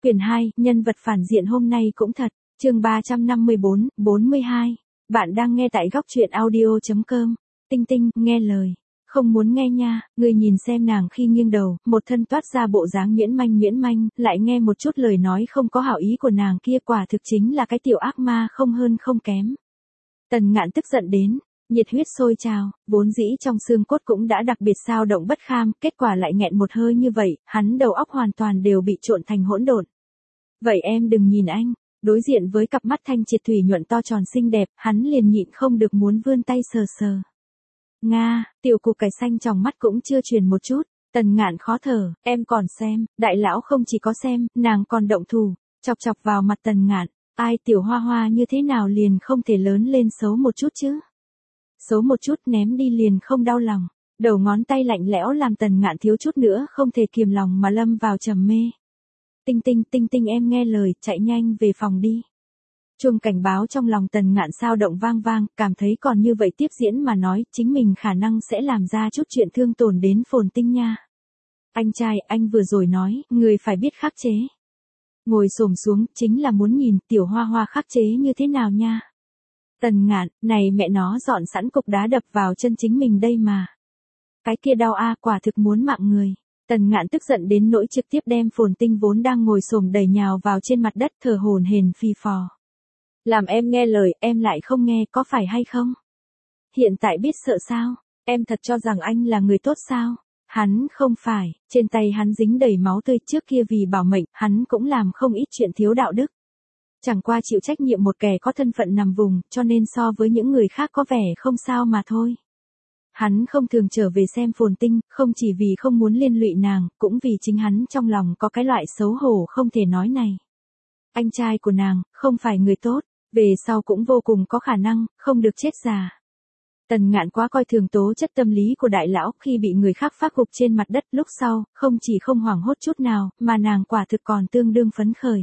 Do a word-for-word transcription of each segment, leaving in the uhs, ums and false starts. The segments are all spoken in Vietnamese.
Quyển hai, nhân vật phản diện hôm nay cũng thật. Chương ba trăm năm mươi bốn, bốn mươi hai. Bạn đang nghe tại góc truyện audio chấm com. Tinh Tinh, nghe lời. Không muốn nghe nha, người nhìn xem nàng khi nghiêng đầu, một thân toát ra bộ dáng miễn manh miễn manh, lại nghe một chút lời nói không có hảo ý của nàng kia, quả thực chính là cái tiểu ác ma không hơn không kém. Tần Ngạn tức giận đến, nhiệt huyết sôi trào, vốn dĩ trong xương cốt cũng đã đặc biệt xao động bất kham, kết quả lại nghẹn một hơi như vậy, hắn đầu óc hoàn toàn đều bị trộn thành hỗn độn. Vậy em đừng nhìn anh. Đối diện với cặp mắt thanh triệt thủy nhuận to tròn xinh đẹp, hắn liền nhịn không được muốn vươn tay sờ sờ. Nga, tiểu cục cải xanh trong mắt cũng chưa truyền một chút. Tần Ngạn khó thở, em còn xem, đại lão không chỉ có xem, nàng còn động thủ, chọc chọc vào mặt Tần Ngạn. Ai tiểu hoa hoa như thế nào liền không thể lớn lên xấu một chút chứ? Xấu một chút ném đi liền không đau lòng. Đầu ngón tay lạnh lẽo làm Tần Ngạn thiếu chút nữa không thể kiềm lòng mà lâm vào trầm mê. Tinh Tinh, Tinh Tinh em nghe lời, chạy nhanh về phòng đi. Chuông cảnh báo trong lòng Tần Ngạn sao động vang vang, cảm thấy còn như vậy tiếp diễn mà nói, chính mình khả năng sẽ làm ra chút chuyện thương tổn đến Phồn Tinh nha. Anh trai, anh vừa rồi nói, người phải biết khắc chế. Ngồi xổm xuống, chính là muốn nhìn tiểu hoa hoa khắc chế như thế nào nha. Tần Ngạn, này mẹ nó dọn sẵn cục đá đập vào chân chính mình đây mà. Cái kia đau a, quả thực muốn mạng người. Tần Ngạn tức giận đến nỗi trực tiếp đem Phồn Tinh vốn đang ngồi xổm đẩy nhào vào trên mặt đất, thở hổn hển phì phò. Làm em nghe lời, em lại không nghe, có phải hay không? Hiện tại biết sợ sao? Em thật cho rằng anh là người tốt sao? Hắn không phải, trên tay hắn dính đầy máu tươi, trước kia vì bảo mệnh, hắn cũng làm không ít chuyện thiếu đạo đức. Chẳng qua chịu trách nhiệm một kẻ có thân phận nằm vùng, cho nên so với những người khác có vẻ không sao mà thôi. Hắn không thường trở về xem Phồn Tinh, không chỉ vì không muốn liên lụy nàng, cũng vì chính hắn trong lòng có cái loại xấu hổ không thể nói này. Anh trai của nàng, không phải người tốt, về sau cũng vô cùng có khả năng, không được chết già. Tần Ngạn quá coi thường tố chất tâm lý của đại lão, khi bị người khác phác gục trên mặt đất lúc sau, không chỉ không hoảng hốt chút nào, mà nàng quả thực còn tương đương phấn khởi.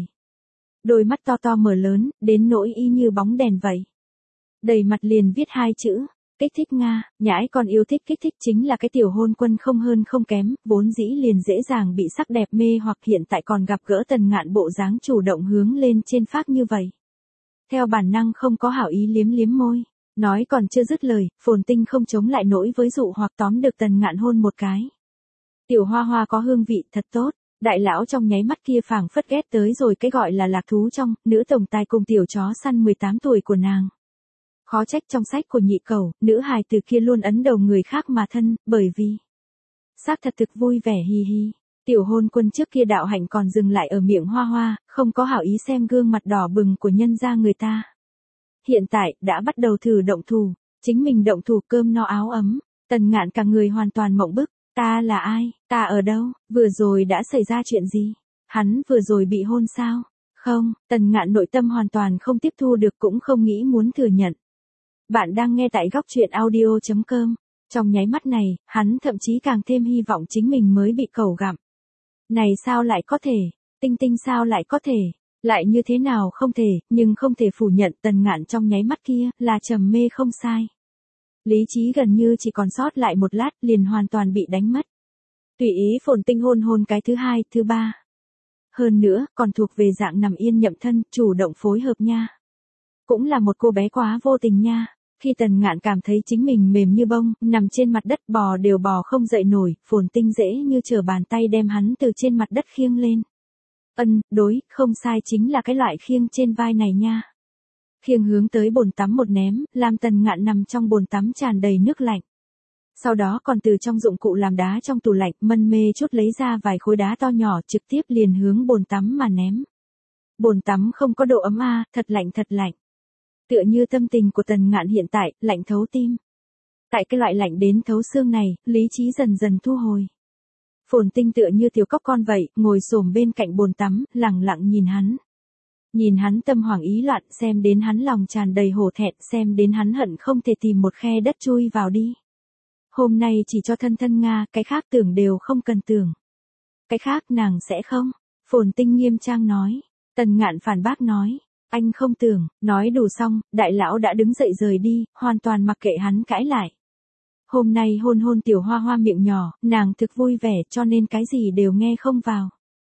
Đôi mắt to to mở lớn, đến nỗi y như bóng đèn vậy. Đầy mặt liền viết hai chữ. Kích thích Nga, nhãi con yêu thích kích thích chính là cái tiểu hôn quân không hơn không kém, vốn dĩ liền dễ dàng bị sắc đẹp mê hoặc, hiện tại còn gặp gỡ Tần Ngạn bộ dáng chủ động hướng lên trên phác như vậy. Theo bản năng không có hảo ý liếm liếm môi, nói còn chưa dứt lời, Phồn Tinh không chống lại nổi với dụ hoặc tóm được Tần Ngạn hôn một cái. Tiểu hoa hoa có hương vị thật tốt, đại lão trong nháy mắt kia phảng phất ghét tới rồi cái gọi là lạc thú trong, nữ tổng tài cùng tiểu chó săn mười tám tuổi của nàng. Khó trách trong sách của nhị cẩu, nữ hài từ kia luôn ấn đầu người khác mà thân, bởi vì xác thật thực vui vẻ hi hi. Tiểu hôn quân trước kia đạo hạnh còn dừng lại ở miệng hoa hoa, không có hảo ý xem gương mặt đỏ bừng của nhân gia người ta. Hiện tại, đã bắt đầu thử động thủ, chính mình động thủ cơm no áo ấm, Tần Ngạn cả người hoàn toàn mộng bức, ta là ai, ta ở đâu, vừa rồi đã xảy ra chuyện gì, hắn vừa rồi bị hôn sao, không, Tần Ngạn nội tâm hoàn toàn không tiếp thu được cũng không nghĩ muốn thừa nhận. Bạn đang nghe tại góc truyện audio chấm com. Trong nháy mắt này, hắn thậm chí càng thêm hy vọng chính mình mới bị cẩu gặm. Này sao lại có thể? Tinh Tinh sao lại có thể? Lại như thế nào không thể, nhưng không thể phủ nhận Tần Ngạn trong nháy mắt kia, là trầm mê không sai. Lý trí gần như chỉ còn sót lại một lát, liền hoàn toàn bị đánh mất. Tùy ý Phồn Tinh hôn hôn cái thứ hai, thứ ba. Hơn nữa, còn thuộc về dạng nằm yên nhậm thân, chủ động phối hợp nha. Cũng là một cô bé quá vô tình nha. Khi Tần Ngạn cảm thấy chính mình mềm như bông, nằm trên mặt đất bò đều bò không dậy nổi, Phồn Tinh dễ như trở bàn tay đem hắn từ trên mặt đất khiêng lên. Ân, đối, không sai, chính là cái loại khiêng trên vai này nha. Khiêng hướng tới bồn tắm một ném, làm Tần Ngạn nằm trong bồn tắm tràn đầy nước lạnh. Sau đó còn từ trong dụng cụ làm đá trong tủ lạnh, mân mê chút lấy ra vài khối đá to nhỏ, trực tiếp liền hướng bồn tắm mà ném. Bồn tắm không có độ ấm a, thật lạnh thật lạnh. Tựa như tâm tình của Tần Ngạn hiện tại, lạnh thấu tim. Tại cái loại lạnh đến thấu xương này, lý trí dần dần thu hồi. Phồn Tinh tựa như tiểu cóc con vậy, ngồi xổm bên cạnh bồn tắm, lặng lặng nhìn hắn. Nhìn hắn tâm hoảng ý loạn, xem đến hắn lòng tràn đầy hổ thẹn, xem đến hắn hận không thể tìm một khe đất chui vào đi. Hôm nay chỉ cho thân thân Nga, cái khác tưởng đều không cần tưởng. Cái khác nàng sẽ không. Phồn Tinh nghiêm trang nói. Tần Ngạn phản bác nói. Anh không tưởng, nói đủ xong, đại lão đã đứng dậy rời đi, hoàn toàn mặc kệ hắn cãi lại. Hôm nay hôn hôn tiểu hoa hoa miệng nhỏ, nàng thực vui vẻ cho nên cái gì đều nghe không vào.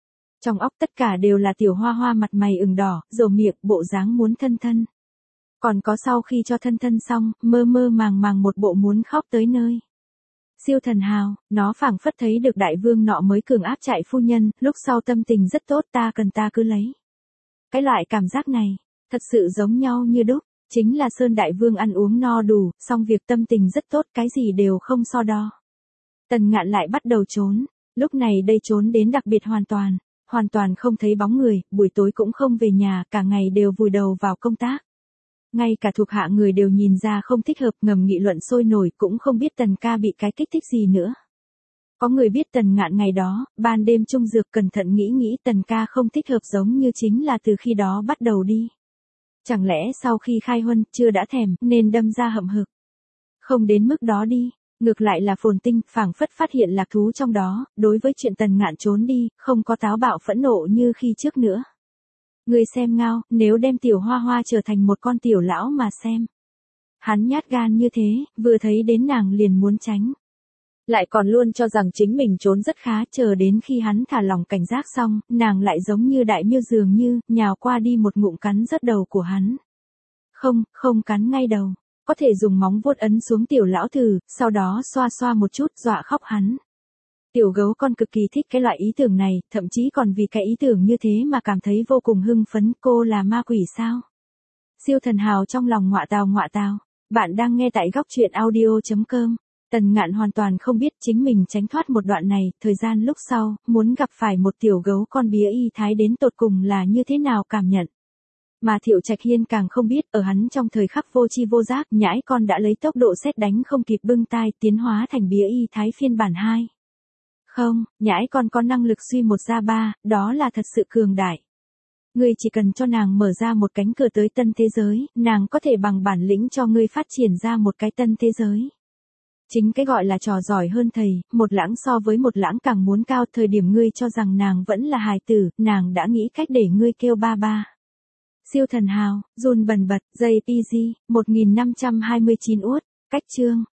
Trong óc tất cả đều là Tiểu Hoa Hoa mặt mày ửng đỏ, rồ miệng, bộ dáng muốn thân thân. Còn có sau khi cho thân thân xong, mơ mơ màng màng một bộ muốn khóc tới nơi. Siêu thần hào, nó phảng phất thấy được đại vương nọ mới cường áp chạy phu nhân, lúc sau tâm tình rất tốt, ta cần ta cứ lấy. Cái loại cảm giác này, thật sự giống nhau như đúc, chính là Sơn đại vương ăn uống no đủ, xong việc tâm tình rất tốt, cái gì đều không so đo. Tần Ngạn lại bắt đầu trốn, lúc này đây trốn đến đặc biệt hoàn toàn, hoàn toàn không thấy bóng người, buổi tối cũng không về nhà, cả ngày đều vùi đầu vào công tác. Ngay cả thuộc hạ người đều nhìn ra không thích hợp, ngầm nghị luận sôi nổi, cũng không biết Tần ca bị cái kích thích gì nữa. Có người biết Tần Ngạn ngày đó, ban đêm trung dược, cẩn thận nghĩ nghĩ Tần ca không thích hợp, giống như chính là từ khi đó bắt đầu đi. Chẳng lẽ sau khi khai huân, chưa đã thèm, nên đâm ra hậm hực. Không đến mức đó đi, ngược lại là Phồn Tinh, phảng phất phát hiện lạc thú trong đó, đối với chuyện Tần Ngạn trốn đi, không có táo bạo phẫn nộ như khi trước nữa. Người xem ngao, nếu đem Tiểu Hoa Hoa trở thành một con tiểu lão mà xem. Hắn nhát gan như thế, vừa thấy đến nàng liền muốn tránh. Lại còn luôn cho rằng chính mình trốn rất khá, chờ đến khi hắn thả lòng cảnh giác xong, nàng lại giống như đại miêu dường như, nhào qua đi một ngụm cắn rớt đầu của hắn. Không, không cắn ngay đầu, có thể dùng móng vuốt ấn xuống tiểu lão thử, sau đó xoa xoa một chút, dọa khóc hắn. Tiểu gấu con cực kỳ thích cái loại ý tưởng này, thậm chí còn vì cái ý tưởng như thế mà cảm thấy vô cùng hưng phấn, cô là ma quỷ sao? Siêu thần hào trong lòng ngọa tào ngọa tào, bạn đang nghe tại góc truyện audio chấm com. Tần Ngạn hoàn toàn không biết chính mình tránh thoát một đoạn này, thời gian lúc sau, muốn gặp phải một tiểu gấu con bía y thái đến tột cùng là như thế nào cảm nhận. Mà Thiệu Trạch Hiên càng không biết, ở hắn trong thời khắc vô chi vô giác, nhãi con đã lấy tốc độ sét đánh không kịp bưng tai, tiến hóa thành bía y thái phiên bản hai. Không, nhãi con có năng lực suy một ra ba, đó là thật sự cường đại. Ngươi chỉ cần cho nàng mở ra một cánh cửa tới tân thế giới, nàng có thể bằng bản lĩnh cho ngươi phát triển ra một cái tân thế giới. Chính cái gọi là trò giỏi hơn thầy, một lãng so với một lãng càng muốn cao, thời điểm ngươi cho rằng nàng vẫn là hài tử, nàng đã nghĩ cách để ngươi kêu ba ba. Siêu thần hào, run bần bật, gi pê giê, một nghìn năm trăm hai mươi chín uất, cách chương.